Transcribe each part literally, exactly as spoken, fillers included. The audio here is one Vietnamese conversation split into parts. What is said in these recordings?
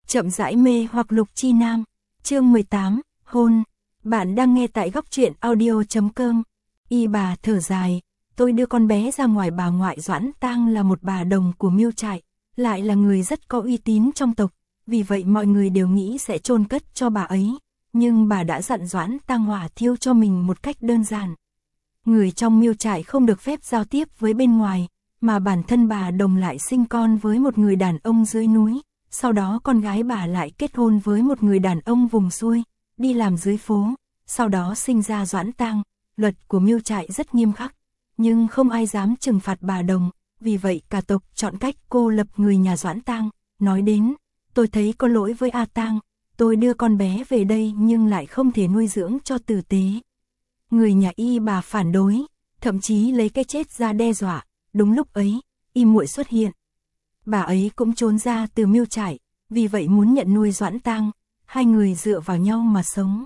Chậm rãi mê hoặc Lục Chi Nam. Chương mười tám, hôn. Bạn đang nghe tại góc truyện audio chấm com. Y bà thở dài, tôi đưa con bé ra ngoài, bà ngoại Doãn Tang là một bà đồng của Miêu trại, lại là người rất có uy tín trong tộc, vì vậy mọi người đều nghĩ sẽ chôn cất cho bà ấy, nhưng bà đã dặn Doãn Tang hỏa thiêu cho mình một cách đơn giản. Người trong Miêu trại không được phép giao tiếp với bên ngoài, mà bản thân bà đồng lại sinh con với một người đàn ông dưới núi, sau đó con gái bà lại kết hôn với một người đàn ông vùng xuôi, đi làm dưới phố, sau đó sinh ra Doãn Tang. Luật của Miêu trại rất nghiêm khắc, nhưng không ai dám trừng phạt bà đồng, vì vậy cả tộc chọn cách cô lập người nhà Doãn Tang. Nói đến, tôi thấy có lỗi với A Tang, tôi đưa con bé về đây nhưng lại không thể nuôi dưỡng cho tử tế. Người nhà Y bà phản đối, thậm chí lấy cái chết ra đe dọa. Đúng lúc ấy, Y muội xuất hiện. Bà ấy cũng trốn ra từ Miêu trại, vì vậy muốn nhận nuôi Doãn Tang, hai người dựa vào nhau mà sống.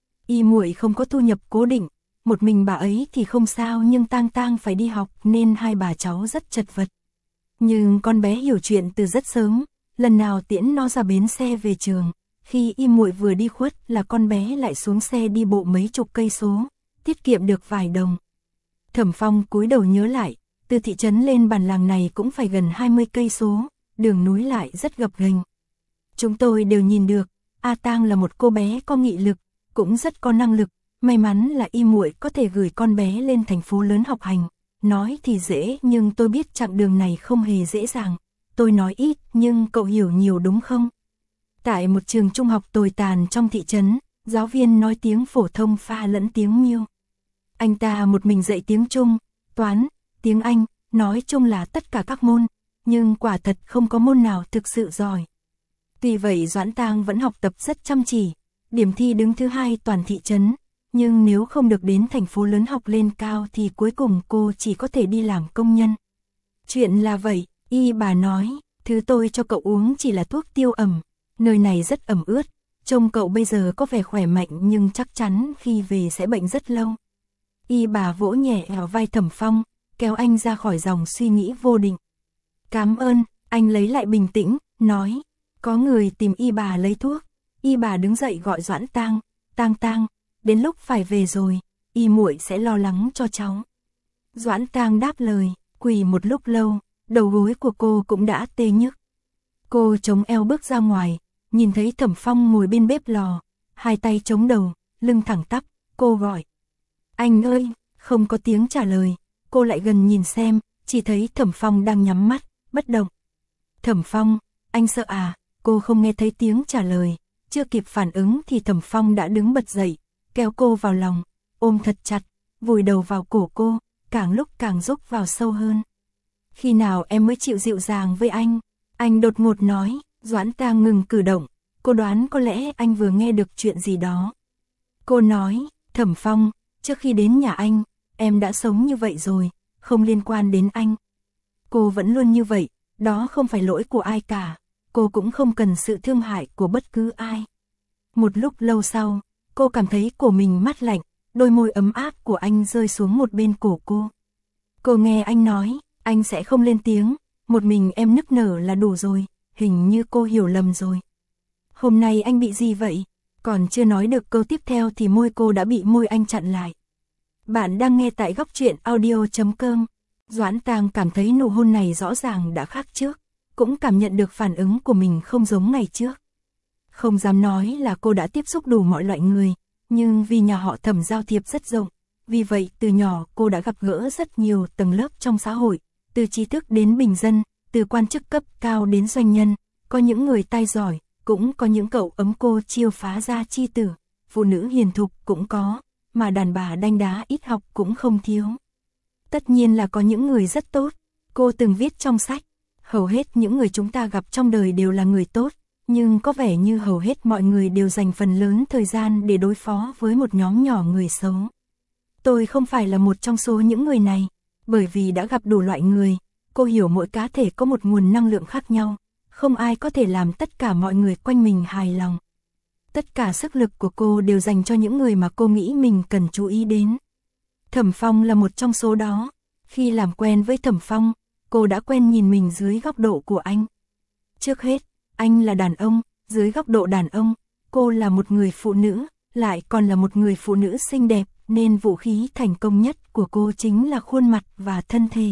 Y muội không có thu nhập cố định, một mình bà ấy thì không sao, nhưng Tang Tang phải đi học nên hai bà cháu rất chật vật. Nhưng con bé hiểu chuyện từ rất sớm, lần nào tiễn nó ra bến xe về trường, khi Y muội vừa đi khuất là con bé lại xuống xe đi bộ mấy chục cây số, tiết kiệm được vài đồng. Thẩm Phong cúi đầu nhớ lại, từ thị trấn lên bản làng này cũng phải gần hai mươi cây số, đường núi lại rất gập ghềnh. Chúng tôi đều nhìn được, A Tang là một cô bé có nghị lực, cũng rất có năng lực, may mắn là Y muội có thể gửi con bé lên thành phố lớn học hành. Nói thì dễ nhưng tôi biết chặng đường này không hề dễ dàng. Tôi nói ít nhưng cậu hiểu nhiều đúng không? Tại một trường trung học tồi tàn trong thị trấn, giáo viên nói tiếng phổ thông pha lẫn tiếng Miêu. Anh ta một mình dạy tiếng Trung, Toán, tiếng Anh, nói chung là tất cả các môn, nhưng quả thật không có môn nào thực sự giỏi. Tuy vậy Doãn Tang vẫn học tập rất chăm chỉ, điểm thi đứng thứ hai toàn thị trấn, nhưng nếu không được đến thành phố lớn học lên cao thì cuối cùng cô chỉ có thể đi làm công nhân. Chuyện là vậy, Y bà nói, thứ tôi cho cậu uống chỉ là thuốc tiêu ẩm, nơi này rất ẩm ướt, trông cậu bây giờ có vẻ khỏe mạnh nhưng chắc chắn khi về sẽ bệnh rất lâu. Y bà vỗ nhẹ vào vai Thẩm Phong, kéo anh ra khỏi dòng suy nghĩ vô định. Cảm ơn, anh lấy lại bình tĩnh, nói, có người tìm Y bà lấy thuốc. Y bà đứng dậy gọi Doãn Tang, Tang Tang, đến lúc phải về rồi, Y muội sẽ lo lắng cho cháu. Doãn Tang đáp lời, quỳ một lúc lâu, đầu gối của cô cũng đã tê nhức. Cô chống eo bước ra ngoài, nhìn thấy Thẩm Phong ngồi bên bếp lò, hai tay chống đầu, lưng thẳng tắp, cô gọi. Anh ơi, không có tiếng trả lời, cô lại gần nhìn xem, chỉ thấy Thẩm Phong đang nhắm mắt, bất động. Thẩm Phong, anh sợ à? Cô không nghe thấy tiếng trả lời, chưa kịp phản ứng thì Thẩm Phong đã đứng bật dậy, kéo cô vào lòng, ôm thật chặt, vùi đầu vào cổ cô, càng lúc càng rúc vào sâu hơn. Khi nào em mới chịu dịu dàng với anh? Anh đột ngột nói. Doãn Tang ngừng cử động, cô đoán có lẽ anh vừa nghe được chuyện gì đó. Cô nói, Thẩm Phong, trước khi đến nhà anh, em đã sống như vậy rồi, không liên quan đến anh. Cô vẫn luôn như vậy, đó không phải lỗi của ai cả, cô cũng không cần sự thương hại của bất cứ ai. Một lúc lâu sau, cô cảm thấy cổ mình mát lạnh, đôi môi ấm áp của anh rơi xuống một bên cổ cô. Cô nghe anh nói, anh sẽ không lên tiếng, một mình em nức nở là đủ rồi, hình như cô hiểu lầm rồi. Hôm nay anh bị gì vậy? Còn chưa nói được câu tiếp theo thì môi cô đã bị môi anh chặn lại. Bạn đang nghe tại góc truyện audio chấm com. Doãn Tang cảm thấy nụ hôn này rõ ràng đã khác trước, cũng cảm nhận được phản ứng của mình không giống ngày trước. Không dám nói là cô đã tiếp xúc đủ mọi loại người, nhưng vì nhà họ Thẩm giao thiệp rất rộng, vì vậy từ nhỏ cô đã gặp gỡ rất nhiều tầng lớp trong xã hội, từ trí thức đến bình dân, từ quan chức cấp cao đến doanh nhân, có những người tài giỏi, cũng có những cậu ấm cô chiêu phá ra chi tử, phụ nữ hiền thục cũng có, mà đàn bà đanh đá ít học cũng không thiếu. Tất nhiên là có những người rất tốt, cô từng viết trong sách, hầu hết những người chúng ta gặp trong đời đều là người tốt, nhưng có vẻ như hầu hết mọi người đều dành phần lớn thời gian để đối phó với một nhóm nhỏ người xấu. Tôi không phải là một trong số những người này, bởi vì đã gặp đủ loại người, cô hiểu mỗi cá thể có một nguồn năng lượng khác nhau, không ai có thể làm tất cả mọi người quanh mình hài lòng. Tất cả sức lực của cô đều dành cho những người mà cô nghĩ mình cần chú ý đến. Thẩm Phong là một trong số đó, khi làm quen với Thẩm Phong, cô đã quen nhìn mình dưới góc độ của anh. Trước hết, anh là đàn ông, dưới góc độ đàn ông, cô là một người phụ nữ, lại còn là một người phụ nữ xinh đẹp, nên vũ khí thành công nhất của cô chính là khuôn mặt và thân thể.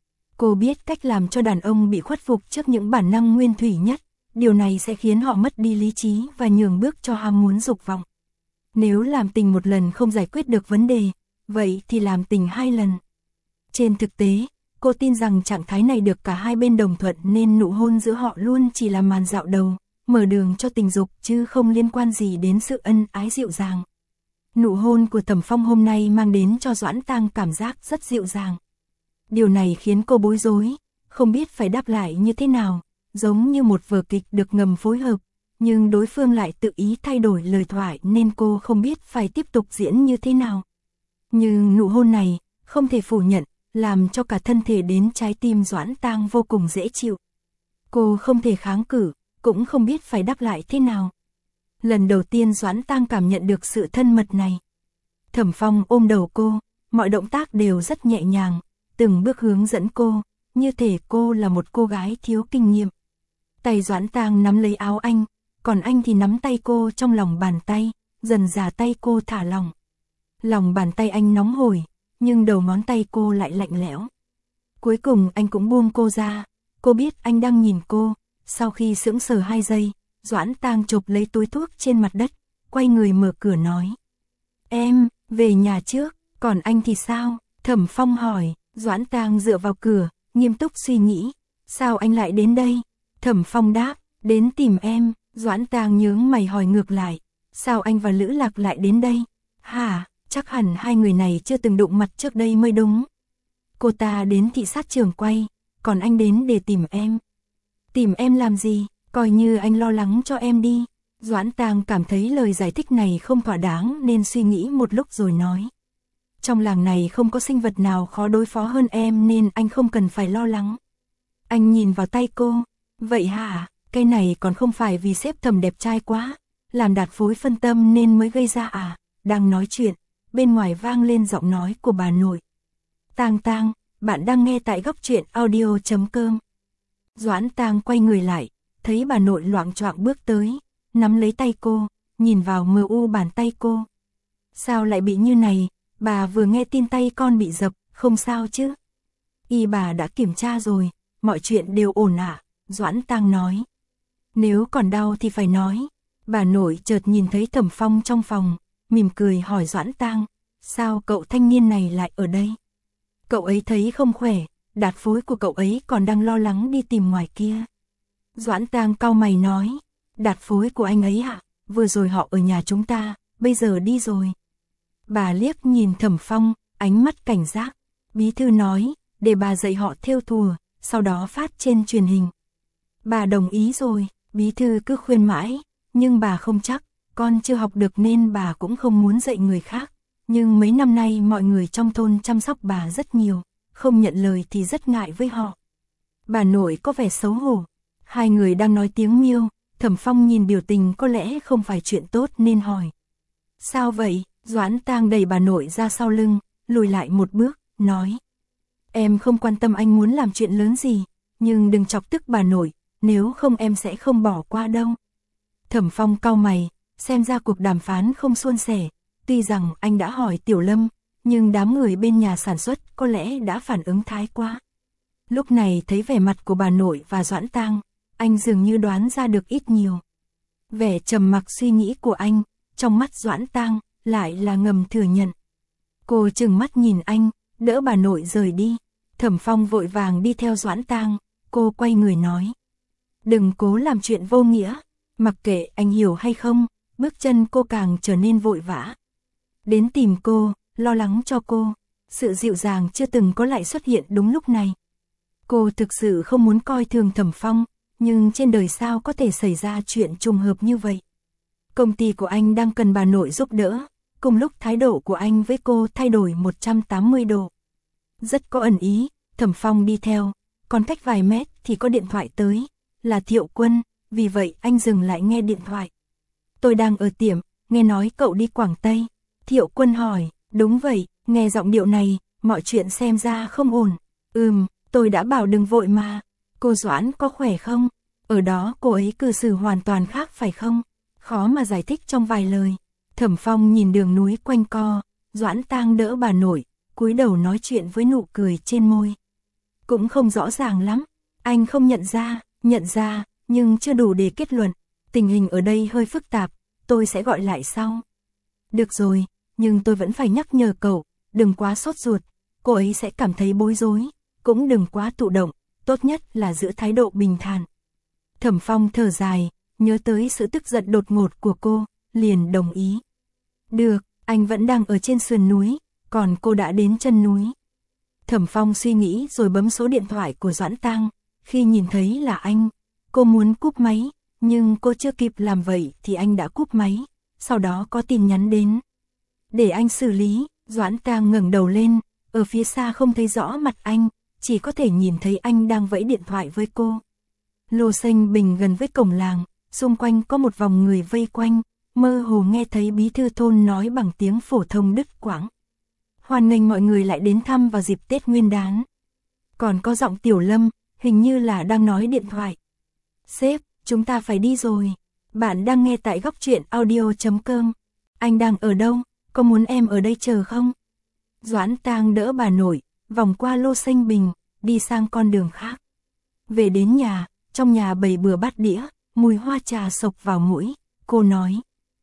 Cô biết cách làm cho đàn ông bị khuất phục trước những bản năng nguyên thủy nhất, điều này sẽ khiến họ mất đi lý trí và nhường bước cho ham muốn dục vọng. Nếu làm tình một lần không giải quyết được vấn đề, vậy thì làm tình hai lần. Trên thực tế, cô tin rằng trạng thái này được cả hai bên đồng thuận nên nụ hôn giữa họ luôn chỉ là màn dạo đầu, mở đường cho tình dục chứ không liên quan gì đến sự ân ái dịu dàng. Nụ hôn của Thẩm Phong hôm nay mang đến cho Doãn Tang cảm giác rất dịu dàng. Điều này khiến cô bối rối, không biết phải đáp lại như thế nào, giống như một vở kịch được ngầm phối hợp, nhưng đối phương lại tự ý thay đổi lời thoại nên cô không biết phải tiếp tục diễn như thế nào. Nhưng nụ hôn này, không thể phủ nhận, làm cho cả thân thể đến trái tim Doãn Tang vô cùng dễ chịu. Cô không thể kháng cự, cũng không biết phải đáp lại thế nào. Lần đầu tiên Doãn Tang cảm nhận được sự thân mật này. Thẩm Phong ôm đầu cô, mọi động tác đều rất nhẹ nhàng, từng bước hướng dẫn cô, như thể cô là một cô gái thiếu kinh nghiệm. Tay Doãn Tang nắm lấy áo anh, còn anh thì nắm tay cô trong lòng bàn tay, dần dà tay cô thả lỏng. Lòng bàn tay anh nóng hổi, nhưng đầu ngón tay cô lại lạnh lẽo. Cuối cùng anh cũng buông cô ra, cô biết anh đang nhìn cô, sau khi sững sờ hai giây, Doãn Tang chộp lấy túi thuốc trên mặt đất, quay người mở cửa nói. Em, về nhà trước, còn anh thì sao? Thẩm Phong hỏi. Doãn Tang dựa vào cửa, nghiêm túc suy nghĩ. Sao anh lại đến đây? Thẩm Phong đáp, đến tìm em. Doãn Tang nhướng mày hỏi ngược lại. Sao anh và Lữ Lạc lại đến đây? Hả, chắc hẳn hai người này chưa từng đụng mặt trước đây mới đúng. Cô ta đến thị sát trường quay, còn anh đến để tìm em. Tìm em làm gì? Coi như anh lo lắng cho em đi. Doãn Tang cảm thấy lời giải thích này không thỏa đáng nên suy nghĩ một lúc rồi nói. Trong làng này không có sinh vật nào khó đối phó hơn em nên anh không cần phải lo lắng. Anh nhìn vào tay cô. Vậy hả, cái này còn không phải vì sếp Thẩm đẹp trai quá, làm Đạt phối phân tâm nên mới gây ra à? Đang nói chuyện, bên ngoài vang lên giọng nói của bà nội. Tang Tang, bạn đang nghe tại góc truyện audio chấm com. Doãn Tang quay người lại, thấy bà nội loạng choạng bước tới, nắm lấy tay cô, nhìn vào mờ u bàn tay cô. Sao lại bị như này? Bà vừa nghe tin tay con bị dập, không sao chứ? Y bà đã kiểm tra rồi, mọi chuyện đều ổn ạ, à? Doãn Tang nói. Nếu còn đau thì phải nói. Bà nội chợt nhìn thấy Thẩm Phong trong phòng, mỉm cười hỏi Doãn Tang, sao cậu thanh niên này lại ở đây? Cậu ấy thấy không khỏe, Đạt phối của cậu ấy còn đang lo lắng đi tìm ngoài kia. Doãn Tang cau mày nói, Đạt phối của anh ấy ạ, vừa rồi họ ở nhà chúng ta, bây giờ đi rồi. Bà liếc nhìn Thẩm Phong, ánh mắt cảnh giác. Bí thư nói, để bà dạy họ thêu thùa, sau đó phát trên truyền hình. Bà đồng ý rồi, bí thư cứ khuyên mãi, nhưng bà không chắc, con chưa học được nên bà cũng không muốn dạy người khác. Nhưng mấy năm nay mọi người trong thôn chăm sóc bà rất nhiều, không nhận lời thì rất ngại với họ. Bà nội có vẻ xấu hổ. Hai người đang nói tiếng miêu, Thẩm Phong nhìn biểu tình có lẽ không phải chuyện tốt nên hỏi. Sao vậy? Doãn Tang đẩy bà nội ra sau lưng, lùi lại một bước, nói. Em không quan tâm anh muốn làm chuyện lớn gì, nhưng đừng chọc tức bà nội, nếu không em sẽ không bỏ qua đâu. Thẩm Phong cau mày, xem ra cuộc đàm phán không suôn sẻ, tuy rằng anh đã hỏi Tiểu Lâm, nhưng đám người bên nhà sản xuất có lẽ đã phản ứng thái quá. Lúc này thấy vẻ mặt của bà nội và Doãn Tang, anh dường như đoán ra được ít nhiều. Vẻ trầm mặc suy nghĩ của anh, trong mắt Doãn Tang, lại là ngầm thừa nhận. Cô trừng mắt nhìn anh, đỡ bà nội rời đi. Thẩm Phong vội vàng đi theo Doãn Tang, cô quay người nói. Đừng cố làm chuyện vô nghĩa, mặc kệ anh hiểu hay không, bước chân cô càng trở nên vội vã. Đến tìm cô, lo lắng cho cô, sự dịu dàng chưa từng có lại xuất hiện đúng lúc này. Cô thực sự không muốn coi thường Thẩm Phong, nhưng trên đời sao có thể xảy ra chuyện trùng hợp như vậy. Công ty của anh đang cần bà nội giúp đỡ, cùng lúc thái độ của anh với cô thay đổi một trăm tám mươi độ. Rất có ẩn ý, Thẩm Phong đi theo, còn cách vài mét thì có điện thoại tới, là Thiệu Quân, vì vậy anh dừng lại nghe điện thoại. Tôi đang ở tiệm, nghe nói cậu đi Quảng Tây. Thiệu Quân hỏi, đúng vậy, nghe giọng điệu này, mọi chuyện xem ra không ổn. Ừm, tôi đã bảo đừng vội mà. Cô Doãn có khỏe không? Ở đó cô ấy cư xử hoàn toàn khác phải không? Khó mà giải thích trong vài lời. Thẩm Phong nhìn đường núi quanh co, Doãn Tang đỡ bà nội, cúi đầu nói chuyện với nụ cười trên môi. Cũng không rõ ràng lắm, anh không nhận ra, nhận ra, nhưng chưa đủ để kết luận. Tình hình ở đây hơi phức tạp, tôi sẽ gọi lại sau. Được rồi, nhưng tôi vẫn phải nhắc nhở cậu, đừng quá sốt ruột, cô ấy sẽ cảm thấy bối rối, cũng đừng quá thụ động, tốt nhất là giữ thái độ bình thản. Thẩm Phong thở dài, nhớ tới sự tức giận đột ngột của cô, liền đồng ý. Được, anh vẫn đang ở trên sườn núi, còn cô đã đến chân núi. Thẩm Phong suy nghĩ rồi bấm số điện thoại của Doãn Tang, khi nhìn thấy là anh, cô muốn cúp máy, nhưng cô chưa kịp làm vậy thì anh đã cúp máy, sau đó có tin nhắn đến. Để anh xử lý, Doãn Tang ngẩng đầu lên, ở phía xa không thấy rõ mặt anh, chỉ có thể nhìn thấy anh đang vẫy điện thoại với cô. Lô Xanh Bình gần với cổng làng, xung quanh có một vòng người vây quanh, mơ hồ nghe thấy bí thư thôn nói bằng tiếng phổ thông đứt quãng. Hoan nghênh mọi người lại đến thăm vào dịp Tết Nguyên đán. Còn có giọng Tiểu Lâm, hình như là đang nói điện thoại. Sếp, chúng ta phải đi rồi. Bạn đang nghe tại góc truyện audio chấm com. Anh đang ở đâu? Có muốn em ở đây chờ không? Doãn Tang đỡ bà nội, vòng qua Lô Xanh Bình, đi sang con đường khác. Về đến nhà, trong nhà bày bừa bát đĩa, mùi hoa trà sộc vào mũi, cô nói.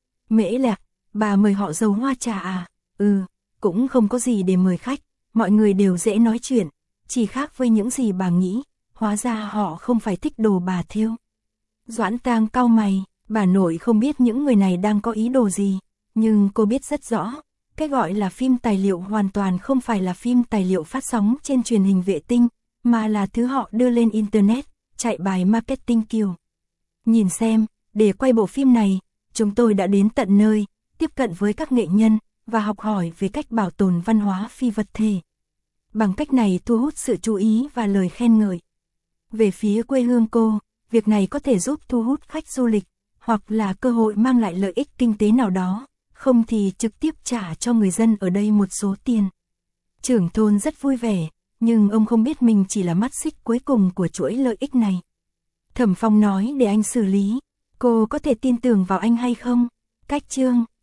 Mễ Lạc, bà mời họ dầu hoa trà à? Ừ, cũng không có gì để mời khách, mọi người đều dễ nói chuyện, chỉ khác với những gì bà nghĩ, hóa ra họ không phải thích đồ bà thêu. Doãn Tang cau mày, bà nội không biết những người này đang có ý đồ gì, nhưng cô biết rất rõ, cái gọi là phim tài liệu hoàn toàn không phải là phim tài liệu phát sóng trên truyền hình vệ tinh, mà là thứ họ đưa lên Internet, chạy bài marketing kiểu. Nhìn xem, để quay bộ phim này, chúng tôi đã đến tận nơi, tiếp cận với các nghệ nhân, và học hỏi về cách bảo tồn văn hóa phi vật thể. Bằng cách này thu hút sự chú ý và lời khen ngợi. Về phía quê hương cô, việc này có thể giúp thu hút khách du lịch, hoặc là cơ hội mang lại lợi ích kinh tế nào đó, không thì trực tiếp trả cho người dân ở đây một số tiền. Trưởng thôn rất vui vẻ, nhưng ông không biết mình chỉ là mắt xích cuối cùng của chuỗi lợi ích này. Thẩm Phong nói để anh xử lý, cô có thể tin tưởng vào anh hay không? Cách chương